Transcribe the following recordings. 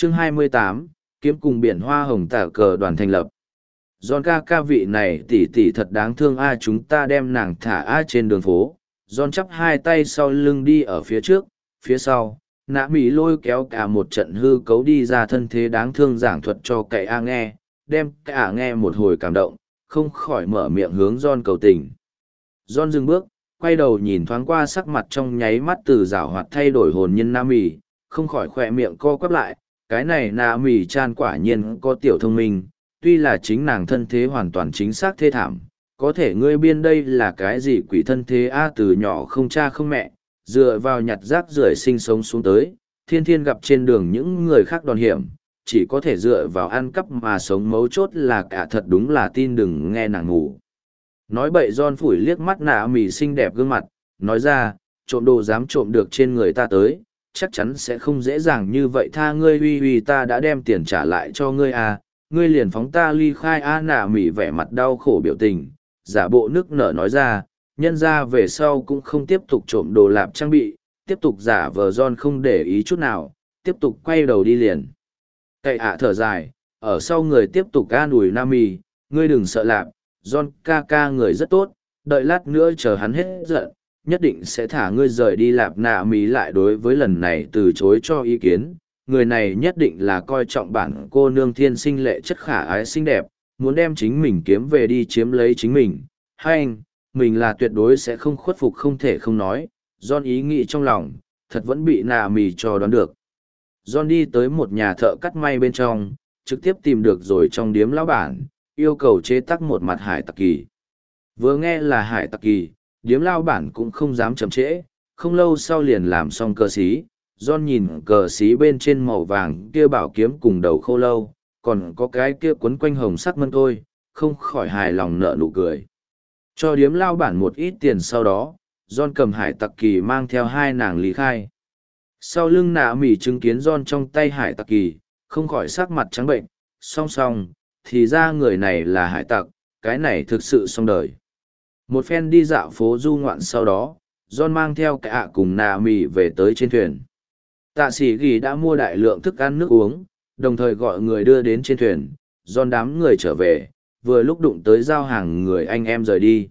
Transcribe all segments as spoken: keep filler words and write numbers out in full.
Chương hai mươi tám, kiếm cùng biển hoa hồng tả cờ đoàn thành lập. John ca ca vị này tỷ tỷ thật đáng thương a, chúng ta đem nàng thả a trên đường phố. John chắp hai tay sau lưng đi ở phía trước, phía sau, nã mỹ lôi kéo cả một trận hư cấu đi ra thân thế đáng thương giảng thuật cho cậy a nghe, đem cả nghe một hồi cảm động, không khỏi mở miệng hướng John cầu tình. John dừng bước, quay đầu nhìn thoáng qua sắc mặt trong nháy mắt từ giảo hoạt thay đổi hồn nhân Nam Mì, không khỏi khỏe miệng co quắp lại, cái này Nam Mì chan quả nhiên có tiểu thông minh, tuy là chính nàng thân thế hoàn toàn chính xác thê thảm, có thể ngươi biên đây là cái gì quỷ thân thế a, từ nhỏ không cha không mẹ, dựa vào nhặt rác rưởi sinh sống xuống tới, thiên thiên gặp trên đường những người khác đòn hiểm, chỉ có thể dựa vào ăn cắp mà sống, mấu chốt là cả thật đúng là tin đừng nghe nàng ngủ. Nói bậy John phủi liếc mắt nạ mì xinh đẹp gương mặt, nói ra, trộm đồ dám trộm được trên người ta tới, chắc chắn sẽ không dễ dàng như vậy, tha ngươi uy uy, ta đã đem tiền trả lại cho ngươi à, ngươi liền phóng ta ly khai a. Nạ mì vẻ mặt đau khổ biểu tình, giả bộ nước nở nói ra, nhân ra về sau cũng không tiếp tục trộm đồ lạp trang bị, tiếp tục giả vờ John không để ý chút nào, tiếp tục quay đầu đi liền. Cậy ạ thở dài, ở sau người tiếp tục an ủi Nam mì, ngươi đừng sợ lạp, John ca ca người rất tốt, đợi lát nữa chờ hắn hết giận, nhất định sẽ thả ngươi rời đi. Lạp nạ mì lại đối với lần này từ chối cho ý kiến, người này nhất định là coi trọng bản cô nương thiên sinh lệ chất khả ái xinh đẹp, muốn đem chính mình kiếm về đi chiếm lấy chính mình, hay anh, mình là tuyệt đối sẽ không khuất phục, không thể không nói, John ý nghĩ trong lòng, thật vẫn bị nạ mì cho đoán được. John đi tới một nhà thợ cắt may bên trong, trực tiếp tìm được rồi trong điếm lão bản, yêu cầu chế tác một mặt hải tặc kỳ. Vừa nghe là hải tặc kỳ, điếm lão bản cũng không dám chậm trễ, không lâu sau liền làm xong cờ xí. John nhìn cờ xí bên trên màu vàng kia bảo kiếm cùng đầu khô lâu, còn có cái kia quấn quanh hồng sắc mân tôi, không khỏi hài lòng nở nụ cười. Cho điếm lão bản một ít tiền sau đó, John cầm hải tặc kỳ mang theo hai nàng lý khai. Sau lưng nạ mỉ chứng kiến John trong tay hải tặc kỳ, không khỏi sắc mặt trắng bệnh, song song, thì ra người này là hải tặc, cái này thực sự xong đời. Một phen đi dạo phố du ngoạn sau đó, John mang theo cả ạ cùng nạ mỉ về tới trên thuyền. Tạ sĩ ghi đã mua đại lượng thức ăn nước uống, đồng thời gọi người đưa đến trên thuyền, John đám người trở về, vừa lúc đụng tới giao hàng người anh em rời đi.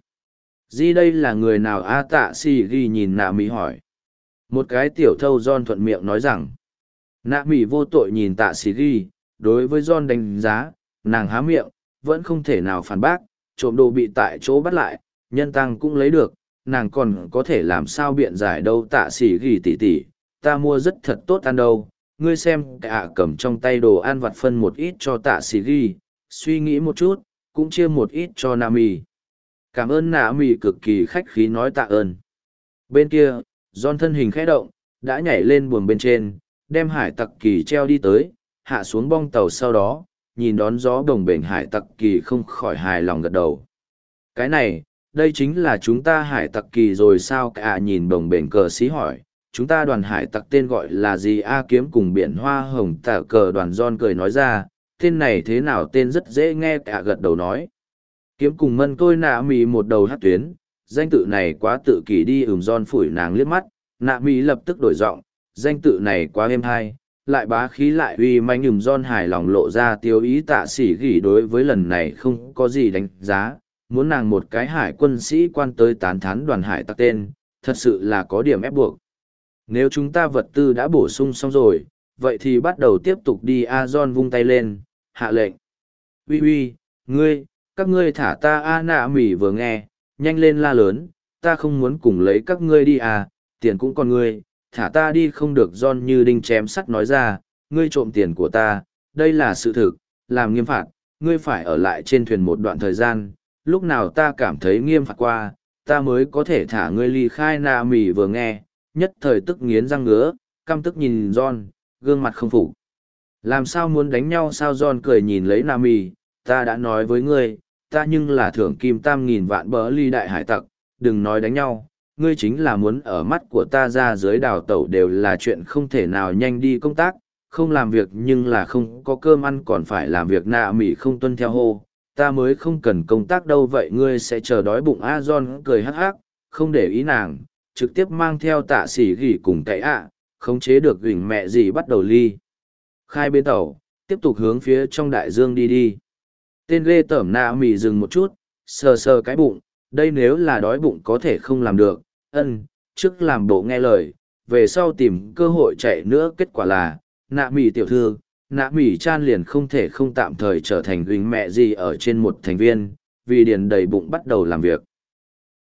Di đây là người nào a? Tạ sĩ ghi nhìn nạ mỉ hỏi. Một cái tiểu thâu John thuận miệng nói rằng. Nạ mỉ vô tội nhìn tạ sĩ ghi, đối với John đánh giá, nàng há miệng, vẫn không thể nào phản bác, trộm đồ bị tại chỗ bắt lại, nhân tăng cũng lấy được, nàng còn có thể làm sao biện giải đâu. Tạ sĩ ghi tỉ tỉ, ta mua rất thật tốt ăn đâu, ngươi xem cả cầm trong tay đồ ăn vặt phân một ít cho tạ sĩ ghi, suy nghĩ một chút, cũng chia một ít cho nạ mỉ. Cảm ơn. Nạ mỉ cực kỳ khách khí nói tạ ơn. Bên kia, John thân hình khẽ động, đã nhảy lên buồng bên trên, đem hải tặc kỳ treo đi tới, hạ xuống bong tàu sau đó, nhìn đón gió bồng bềnh hải tặc kỳ không khỏi hài lòng gật đầu. Cái này, đây chính là chúng ta hải tặc kỳ rồi sao? Cả nhìn bồng bềnh cờ xí hỏi, chúng ta đoàn hải tặc tên gọi là gì a? Kiếm cùng biển hoa hồng tả cờ đoàn. John cười nói ra, tên này thế nào, tên rất dễ nghe. Cả gật đầu nói, kiếm cùng mân tôi nạ mì một đầu hát tuyến, danh tự này quá tự kỷ đi. Ừm. John phủi nàng liếc mắt, nạ mì lập tức đổi giọng, danh tự này quá êm hay, lại bá khí lại uy manh. Ừm. John hài lòng lộ ra tiêu ý. Tạ sĩ gỉ đối với lần này không có gì đánh giá, muốn nàng một cái hải quân sĩ quan tới tán thán đoàn hải tặc tên, thật sự là có điểm ép buộc. Nếu chúng ta vật tư đã bổ sung xong rồi, vậy thì bắt đầu tiếp tục đi a. John vung tay lên, hạ lệnh. Uy uy, ngươi, các ngươi thả ta a. Nạ mỉ vừa nghe, nhanh lên la lớn, ta không muốn cùng lấy các ngươi đi à, tiền cũng còn ngươi, thả ta đi không được. John như đinh chém sắt nói ra, ngươi trộm tiền của ta, đây là sự thực, làm nghiêm phạt, ngươi phải ở lại trên thuyền một đoạn thời gian, lúc nào ta cảm thấy nghiêm phạt qua, ta mới có thể thả ngươi ly khai. Nạ mỉ vừa nghe, nhất thời tức nghiến răng ngứa, căm tức nhìn John, gương mặt không phục. Làm sao muốn đánh nhau sao? John cười nhìn lấy Nạ mỉ, ta đã nói với ngươi, ta nhưng là thưởng kim tam nghìn vạn bờ ly đại hải tặc, đừng nói đánh nhau, ngươi chính là muốn ở mắt của ta ra dưới đào tẩu đều là chuyện không thể nào. Nhanh đi công tác, không làm việc nhưng là không có cơm ăn còn phải làm việc. Nạ mỉ không tuân theo hô, ta mới không cần công tác đâu, vậy ngươi sẽ chờ đói bụng a? John cười hắc hắc, không để ý nàng, trực tiếp mang theo tạ sĩ gỉ cùng cậy ạ, khống chế được gỉnh mẹ gì bắt đầu ly khai bến tàu, tiếp tục hướng phía trong đại dương đi đi. Tên ghê tởm nạ mỉ dừng một chút, sờ sờ cái bụng, đây nếu là đói bụng có thể không làm được, ân, trước làm bộ nghe lời, về sau tìm cơ hội chạy nữa kết quả là, nạ mỉ tiểu thư, nạ mỉ chan liền không thể không tạm thời trở thành huynh mẹ gì ở trên một thành viên, vì điền đầy bụng bắt đầu làm việc.